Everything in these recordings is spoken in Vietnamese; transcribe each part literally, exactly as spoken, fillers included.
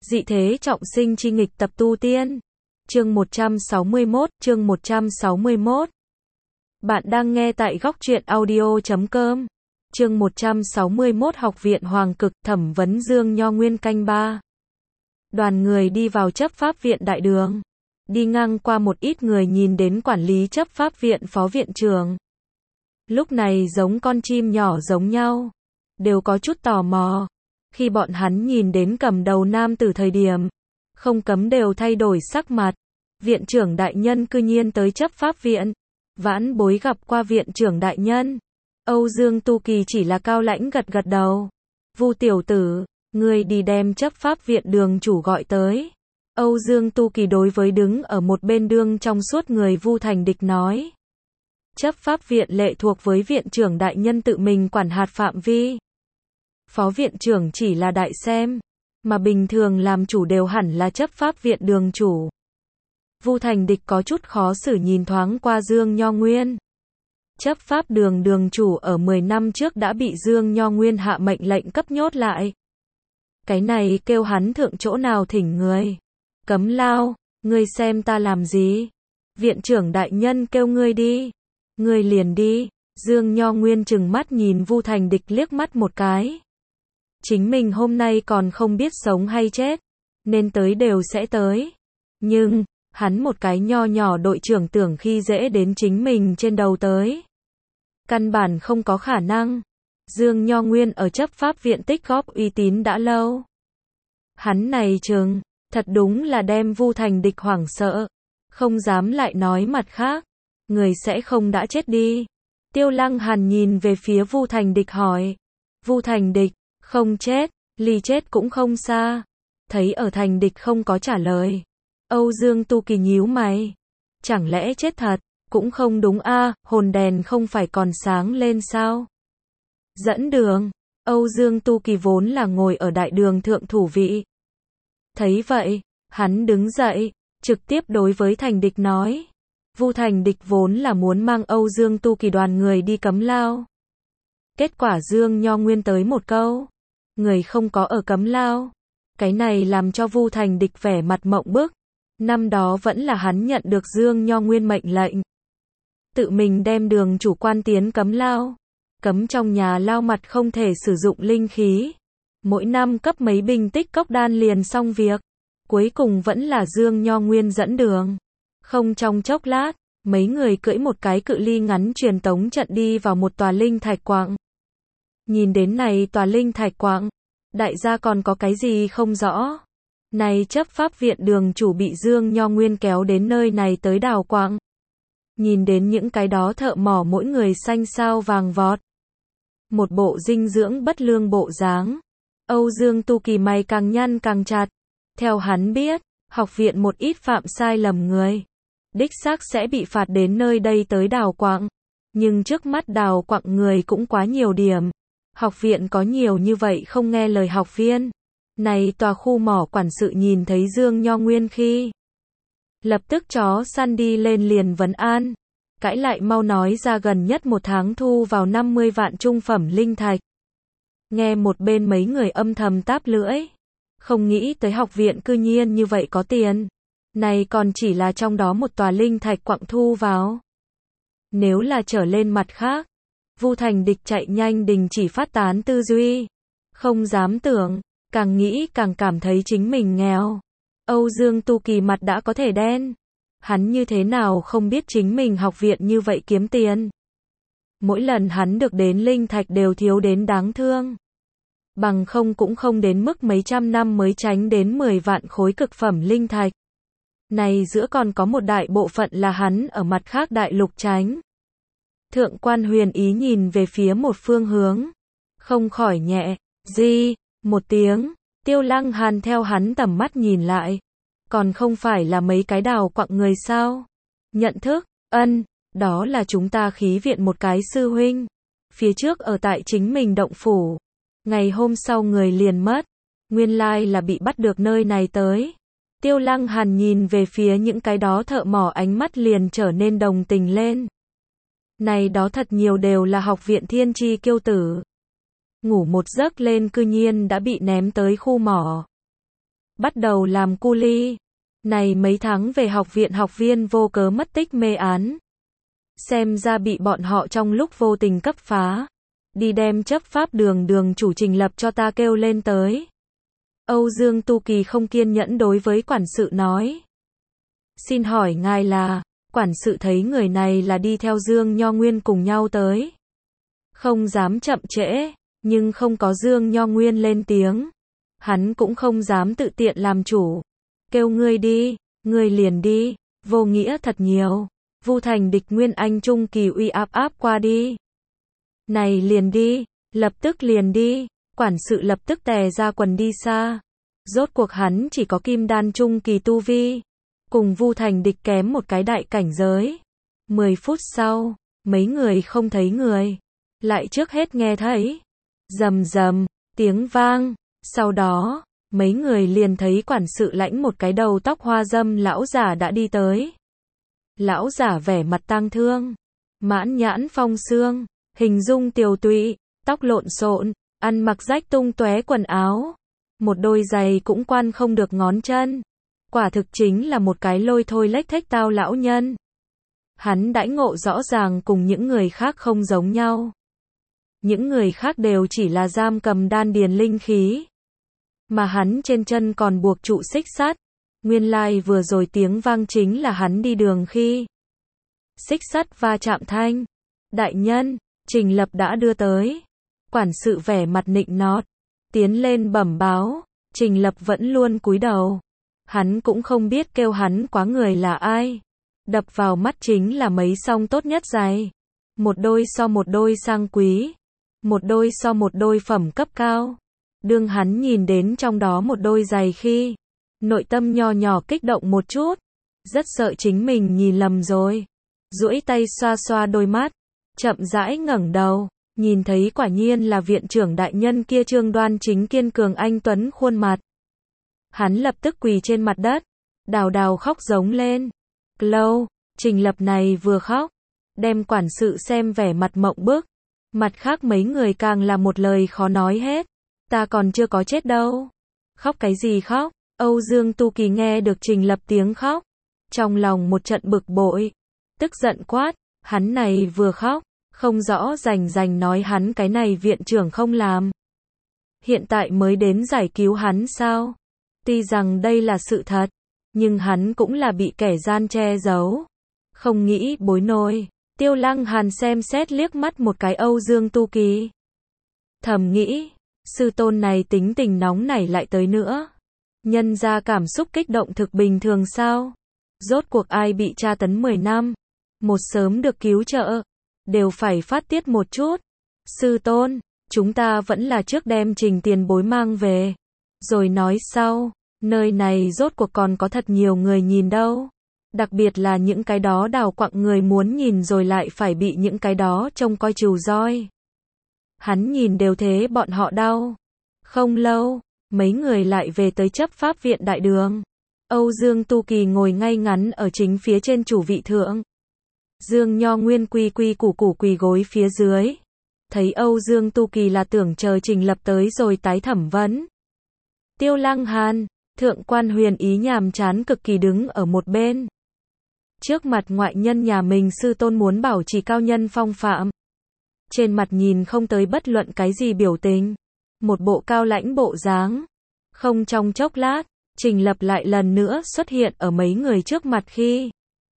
Dị thế trọng sinh chi nghịch tập tu tiên. Chương một trăm sáu mươi mốt, chương một trăm sáu mươi mốt. Bạn đang nghe tại góc truyện audio chấm com. Chương một trăm sáu mươi mốt Học viện Hoàng Cực, thẩm vấn Dương Nho Nguyên canh ba. Đoàn người đi vào chấp pháp viện đại đường. Đi ngang qua một ít người nhìn đến quản lý chấp pháp viện phó viện trưởng. Lúc này giống con chim nhỏ giống nhau. Đều có chút tò mò. Khi bọn hắn nhìn đến cầm đầu nam từ thời điểm, không cấm đều thay đổi sắc mặt. Viện trưởng đại nhân cư nhiên tới chấp pháp viện. Vãn bối gặp qua viện trưởng đại nhân. Âu Dương Tu Kỳ chỉ là cao lãnh gật gật đầu. Vu tiểu tử, ngươi đi đem chấp pháp viện đường chủ gọi tới. Âu Dương Tu Kỳ đối với đứng ở một bên đương trong suốt người Vu Thành Địch nói. Chấp pháp viện lệ thuộc với viện trưởng đại nhân tự mình quản hạt phạm vi. Phó viện trưởng chỉ là đại xem, mà bình thường làm chủ đều hẳn là chấp pháp viện đường chủ. Vu Thành Địch có chút khó xử nhìn thoáng qua Dương Nho Nguyên. Chấp pháp đường đường chủ ở mười năm trước đã bị Dương Nho Nguyên hạ mệnh lệnh cấp nhốt lại. Cái này kêu hắn thượng chỗ nào thỉnh người. Cấm lao, ngươi xem ta làm gì? Viện trưởng đại nhân kêu ngươi đi. Ngươi liền đi. Dương Nho Nguyên trừng mắt nhìn Vu Thành Địch liếc mắt một cái. Chính mình hôm nay còn không biết sống hay chết, nên tới đều sẽ tới. Nhưng, hắn một cái nho nhỏ đội trưởng tưởng khi dễ đến chính mình trên đầu tới. Căn bản không có khả năng. Dương Nho Nguyên ở chấp pháp viện tích góp uy tín đã lâu. Hắn này chừng, thật đúng là đem Vu Thành Địch hoảng sợ. Không dám lại nói mặt khác. Người sẽ không đã chết đi. Tiêu Lăng Hàn nhìn về phía Vu Thành Địch hỏi. Vu Thành Địch, không chết, ly chết cũng không xa. Thấy ở Thành Địch không có trả lời. Âu Dương Tu Kỳ nhíu mày. Chẳng lẽ chết thật? Cũng không đúng a, hồn đèn không phải còn sáng lên sao? Dẫn đường. Âu Dương Tu Kỳ vốn là ngồi ở đại đường thượng thủ vị. Thấy vậy, hắn đứng dậy, trực tiếp đối với Thành Địch nói. Vu Thành Địch vốn là muốn mang Âu Dương Tu Kỳ đoàn người đi cấm lao. Kết quả Dương Nho Nguyên tới một câu. Người không có ở cấm lao. Cái này làm cho Vu Thành Địch vẻ mặt mộng bức. Năm đó vẫn là hắn nhận được Dương Nho Nguyên mệnh lệnh. Tự mình đem đường chủ quan tiến cấm lao. Cấm trong nhà lao mặt không thể sử dụng linh khí. Mỗi năm cấp mấy bình tích cốc đan liền xong việc. Cuối cùng vẫn là Dương Nho Nguyên dẫn đường. Không trong chốc lát, mấy người cưỡi một cái cự ly ngắn truyền tống trận đi vào một tòa linh thạch quạng. Nhìn đến này tòa linh thạch quạng, đại gia còn có cái gì không rõ. Này chấp pháp viện đường chủ bị Dương Nho Nguyên kéo đến nơi này tới đào quạng. Nhìn đến những cái đó thợ mỏ mỗi người xanh sao vàng vọt. Một bộ dinh dưỡng bất lương bộ dáng. Âu Dương Tu Kỳ mày càng nhăn càng chặt. Theo hắn biết, học viện một ít phạm sai lầm người. Đích xác sẽ bị phạt đến nơi đây tới đào quạng. Nhưng trước mắt đào quạng người cũng quá nhiều điểm. Học viện có nhiều như vậy không nghe lời học viên. Này tòa khu mỏ quản sự nhìn thấy Dương Nho Nguyên khi. Lập tức chó săn đi lên liền vấn an. Cãi lại mau nói ra gần nhất một tháng thu vào năm mươi vạn trung phẩm linh thạch. Nghe một bên mấy người âm thầm táp lưỡi. Không nghĩ tới học viện cư nhiên như vậy có tiền. Này còn chỉ là trong đó một tòa linh thạch quạng thu vào. Nếu là trở lên mặt khác. Vu Thành Địch chạy nhanh đình chỉ phát tán tư duy. Không dám tưởng, càng nghĩ càng cảm thấy chính mình nghèo. Âu Dương Tu Kỳ mặt đã có thể đen. Hắn như thế nào không biết chính mình học viện như vậy kiếm tiền. Mỗi lần hắn được đến linh thạch đều thiếu đến đáng thương. Bằng không cũng không đến mức mấy trăm năm mới tránh đến mười vạn khối cực phẩm linh thạch. Này giữa còn có một đại bộ phận là hắn ở mặt khác đại lục tránh. Thượng quan Huyền Ý nhìn về phía một phương hướng. Không khỏi nhẹ, di, một tiếng. Tiêu Lăng Hàn theo hắn tầm mắt nhìn lại. Còn không phải là mấy cái đào quạng người sao? Nhận thức, ân, đó là chúng ta khí viện một cái sư huynh. Phía trước ở tại chính mình động phủ. Ngày hôm sau người liền mất. Nguyên lai là bị bắt được nơi này tới. Tiêu Lăng Hàn nhìn về phía những cái đó thợ mỏ ánh mắt liền trở nên đồng tình lên. Này đó thật nhiều đều là học viện thiên chi kiêu tử. Ngủ một giấc lên cư nhiên đã bị ném tới khu mỏ. bắt đầu làm cu li. Này mấy tháng về học viện học viên vô cớ mất tích mê án. Xem ra bị bọn họ trong lúc vô tình cấp phá. Đi đem chấp pháp đường đường chủ Trình Lập cho ta kêu lên tới. Âu Dương Tu Kỳ không kiên nhẫn đối với quản sự nói. Xin hỏi ngài là, quản sự thấy người này là đi theo Dương Nho Nguyên cùng nhau tới. Không dám chậm trễ, nhưng không có Dương Nho Nguyên lên tiếng. Hắn cũng không dám tự tiện làm chủ. Kêu ngươi đi, ngươi liền đi, vô nghĩa thật nhiều. Vu Thành Địch Nguyên Anh trung kỳ uy áp áp qua đi. Này liền đi, lập tức liền đi, quản sự lập tức tè ra quần đi xa. Rốt cuộc hắn chỉ có kim đan trung kỳ tu vi, cùng Vu Thành Địch kém một cái đại cảnh giới. Mười phút sau, mấy người không thấy người, lại trước hết nghe thấy rầm rầm tiếng vang, sau đó, mấy người liền thấy quản sự lãnh một cái đầu tóc hoa dâm lão giả đã đi tới. Lão giả vẻ mặt tang thương, mãn nhãn phong sương, hình dung tiều tụy, tóc lộn xộn, ăn mặc rách tung tóe quần áo, một đôi giày cũng quan không được ngón chân. Quả thực chính là một cái lôi thôi lếch thếch tao lão nhân. Hắn đãi ngộ rõ ràng cùng những người khác không giống nhau. Những người khác đều chỉ là giam cầm đan điền linh khí, mà hắn trên chân còn buộc trụ xích sắt. Nguyên lai like vừa rồi tiếng vang chính là hắn đi đường khi xích sắt va chạm thanh. Đại nhân, Trình Lập đã đưa tới. Quản sự vẻ mặt nịnh nọt, tiến lên bẩm báo. Trình Lập vẫn luôn cúi đầu. Hắn cũng không biết kêu hắn quá người là ai. Đập vào mắt chính là mấy song tốt nhất giày. Một đôi so một đôi sang quý. Một đôi so một đôi phẩm cấp cao. Đương hắn nhìn đến trong đó một đôi giày khi, nội tâm nho nhỏ kích động một chút. Rất sợ chính mình nhìn lầm rồi. Duỗi tay xoa xoa đôi mắt. Chậm rãi ngẩng đầu. Nhìn thấy quả nhiên là viện trưởng đại nhân kia trương đoan chính kiên cường anh tuấn khuôn mặt. Hắn lập tức quỳ trên mặt đất. Đào đào khóc giống lên. Lâu, Trình Lập này vừa khóc, đem quản sự xem vẻ mặt mộng bức. Mặt khác mấy người càng là một lời khó nói hết. Ta còn chưa có chết đâu. Khóc cái gì khóc? Âu Dương Tu Kỳ nghe được Trình Lập tiếng khóc. Trong lòng một trận bực bội. Tức giận quát. Hắn này vừa khóc. Không rõ rành rành nói hắn cái này viện trưởng không làm. Hiện tại mới đến giải cứu hắn sao? Tuy rằng đây là sự thật. Nhưng hắn cũng là bị kẻ gian che giấu. Không nghĩ bối nổi. Tiêu Lăng Hàn xem xét liếc mắt một cái Âu Dương Tu Kỳ. Thầm nghĩ. Sư tôn này tính tình nóng nảy lại tới nữa. Nhân ra cảm xúc kích động thực bình thường sao? Rốt cuộc ai bị tra tấn mười năm. Một sớm được cứu trợ. Đều phải phát tiết một chút. Sư tôn, chúng ta vẫn là trước đem Trình tiền bối mang về. Rồi nói sau, nơi này rốt cuộc còn có thật nhiều người nhìn đâu. Đặc biệt là những cái đó đào quặng người muốn nhìn rồi lại phải bị những cái đó trông coi trù roi. Hắn nhìn đều thế bọn họ đau. Không lâu, mấy người lại về tới chấp pháp viện đại đường. Âu Dương Tu Kỳ ngồi ngay ngắn ở chính phía trên chủ vị thượng. Dương Nho Nguyên quy quy củ củ quỳ gối phía dưới. Thấy Âu Dương Tu Kỳ là tưởng chờ Trình Lập tới rồi tái thẩm vấn. Tiêu Lăng Hàn, thượng quan Huyền Ý nhàm chán cực kỳ đứng ở một bên. Trước mặt ngoại nhân nhà mình sư tôn muốn bảo trì cao nhân phong phạm. Trên mặt nhìn không tới bất luận cái gì biểu tình. Một bộ cao lãnh bộ dáng. Không trong chốc lát, Trình Lập lại lần nữa xuất hiện ở mấy người trước mặt khi.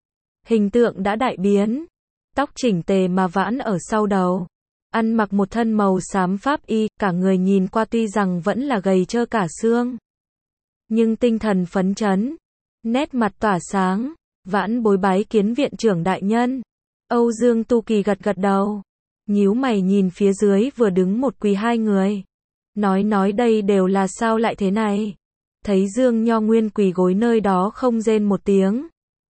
Hình tượng đã đại biến. Tóc chỉnh tề mà vãn ở sau đầu. Ăn mặc một thân màu xám pháp y, cả người nhìn qua tuy rằng vẫn là gầy trơ cả xương. Nhưng tinh thần phấn chấn. Nét mặt tỏa sáng. Vãn bối bái kiến viện trưởng đại nhân. Âu Dương Tu Kỳ gật gật đầu. Nhíu mày nhìn phía dưới vừa đứng một quỳ hai người. Nói nói đây đều là sao lại thế này. Thấy Dương Nho Nguyên quỳ gối nơi đó không rên một tiếng.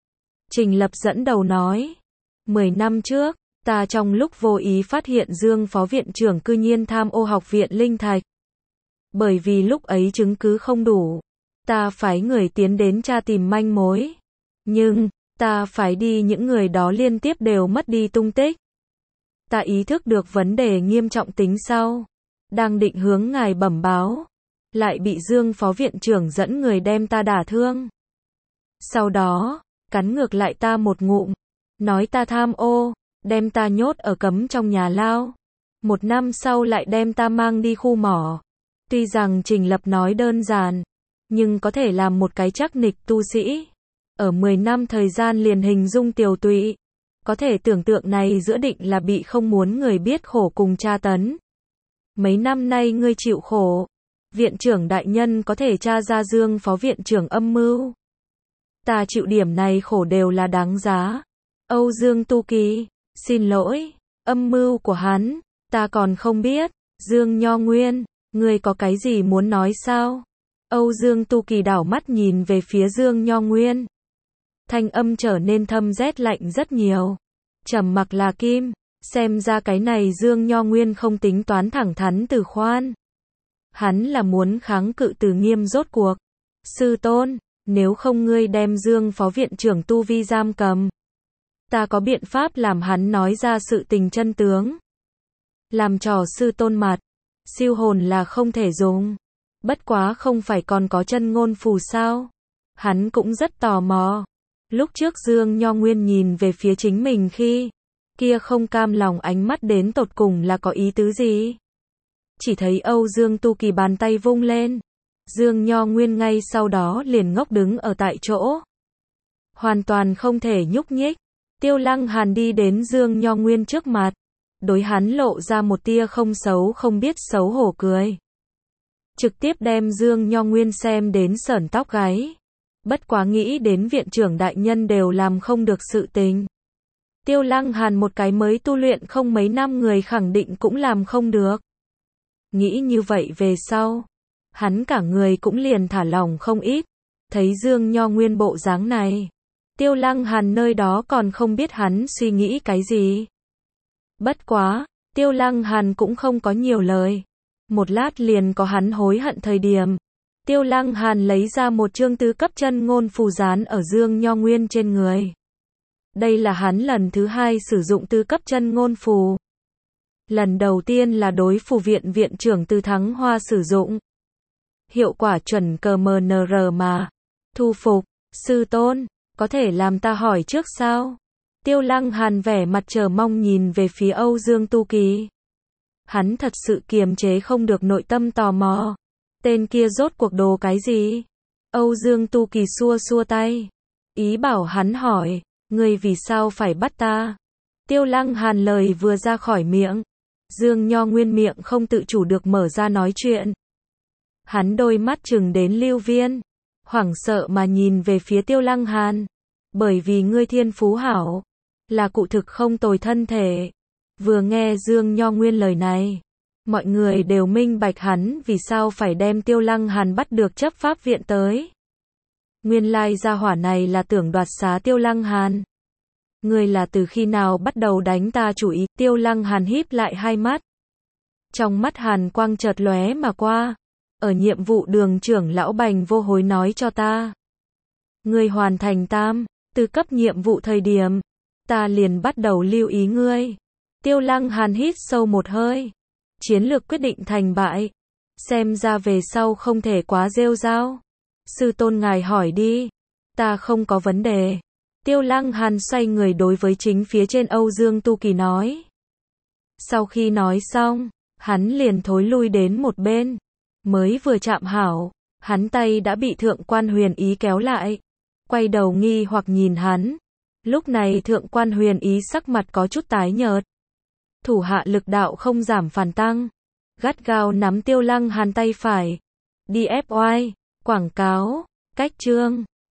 Trình Lập dẫn đầu nói. Mười năm trước, ta trong lúc vô ý phát hiện Dương phó viện trưởng cư nhiên tham ô học viện linh thạch. Bởi vì lúc ấy chứng cứ không đủ. Ta phái người tiến đến tra tìm manh mối. Nhưng, ta phái đi những người đó liên tiếp đều mất đi tung tích. Ta ý thức được vấn đề nghiêm trọng tính sau. Đang định hướng ngài bẩm báo. lại bị Dương phó viện trưởng dẫn người đem ta đả thương. Sau đó, cắn ngược lại ta một ngụm, nói ta tham ô, đem ta nhốt ở cấm trong nhà lao. Một năm sau lại đem ta mang đi khu mỏ. Tuy rằng Trình Lập nói đơn giản, nhưng có thể làm một cái chắc nịch tu sĩ. Ở mười năm thời gian liền hình dung tiều tụy. Có thể tưởng tượng này giữa định là bị không muốn người biết khổ cùng tra tấn. Mấy năm nay ngươi chịu khổ. Viện trưởng đại nhân có thể tra ra Dương phó viện trưởng âm mưu. Ta chịu điểm này khổ đều là đáng giá. Âu Dương Tu Kỳ, xin lỗi, âm mưu của hắn, ta còn không biết. Dương Nho Nguyên, ngươi có cái gì muốn nói sao? Âu Dương Tu Kỳ đảo mắt nhìn về phía Dương Nho Nguyên. Thanh âm trở nên thâm rét lạnh rất nhiều. Trầm mặc là kim, xem ra cái này Dương Nho Nguyên không tính toán thẳng thắn từ khoan. Hắn là muốn kháng cự Từ Nghiêm rốt cuộc. Sư tôn, nếu không ngươi đem Dương phó viện trưởng tu vi giam cầm. Ta có biện pháp làm hắn nói ra sự tình chân tướng. Làm trò sư tôn mặt, siêu hồn là không thể dùng. Bất quá không phải còn có chân ngôn phù sao? Hắn cũng rất tò mò. Lúc trước Dương Nho Nguyên nhìn về phía chính mình khi, kia không cam lòng ánh mắt đến tột cùng là có ý tứ gì? Chỉ thấy Âu Dương Tu Kỳ bàn tay vung lên. Dương Nho Nguyên ngay sau đó liền ngốc đứng ở tại chỗ. Hoàn toàn không thể nhúc nhích. Tiêu Lăng Hàn đi đến Dương Nho Nguyên trước mặt. Đối hắn lộ ra một tia không xấu không biết xấu hổ cười. Trực tiếp đem Dương Nho Nguyên xem đến sởn tóc gáy. Bất quá nghĩ đến viện trưởng đại nhân đều làm không được sự tình. Tiêu Lăng Hàn một cái mới tu luyện không mấy năm người khẳng định cũng làm không được. Nghĩ như vậy về sau, hắn cả người cũng liền thả lỏng không ít. Thấy Dương Nho Nguyên bộ dáng này, Tiêu Lăng Hàn nơi đó còn không biết hắn suy nghĩ cái gì. Bất quá, Tiêu Lăng Hàn cũng không có nhiều lời. Một lát liền có hắn hối hận thời điểm. Tiêu Lăng Hàn lấy ra một chương tứ cấp chân ngôn phù dán ở Dương Nho Nguyên trên người. Đây là hắn lần thứ hai sử dụng tứ cấp chân ngôn phù. Lần đầu tiên là đối phù viện viện trưởng Từ Thắng Hoa sử dụng. Hiệu quả chuẩn cờ mờ nờ rờ mà. Thu phục, sư tôn, có thể làm ta hỏi trước sao? Tiêu Lăng Hàn vẻ mặt chờ mong nhìn về phía Âu Dương Tu Kỳ. Hắn thật sự kiềm chế không được nội tâm tò mò. Tên kia rốt cuộc đồ cái gì? Âu Dương Tu Kỳ xua xua tay. Ý bảo hắn hỏi, ngươi vì sao phải bắt ta? Tiêu Lăng Hàn lời vừa ra khỏi miệng. Dương Nho Nguyên miệng không tự chủ được mở ra nói chuyện. Hắn đôi mắt trừng đến lưu viên. Hoảng sợ mà nhìn về phía Tiêu Lăng Hàn. Bởi vì ngươi thiên phú hảo. Là cụ thực không tồi thân thể. Vừa nghe Dương Nho Nguyên lời này. Mọi người đều minh bạch hắn vì sao phải đem Tiêu Lăng Hàn bắt được chấp pháp viện tới. Nguyên lai gia hỏa này là tưởng đoạt xá Tiêu Lăng Hàn. Ngươi là từ khi nào bắt đầu đánh ta chủ ý? Tiêu Lăng Hàn híp lại hai mắt. Trong mắt hàn quang chợt lóe mà qua. Ở nhiệm vụ đường trưởng lão Bành Vô Hối nói cho ta. Ngươi hoàn thành tam, từ cấp nhiệm vụ thời điểm. Ta liền bắt đầu lưu ý ngươi. Tiêu Lăng Hàn hít sâu một hơi. Chiến lược quyết định thành bại. Xem ra về sau không thể quá rêu rao. Sư tôn ngài hỏi đi. Ta không có vấn đề. Tiêu Lăng Hàn xoay người đối với chính phía trên Âu Dương Tu Kỳ nói. Sau khi nói xong, hắn liền thối lui đến một bên. Mới vừa chạm hảo, hắn tay đã bị Thượng quan Huyền Ý kéo lại. Quay đầu nghi hoặc nhìn hắn. Lúc này Thượng quan Huyền Ý sắc mặt có chút tái nhợt. Thủ hạ lực đạo không giảm phản tăng. Gắt gao nắm Tiêu Lăng Hàn tay phải. đi ép oai, quảng cáo, cách chương.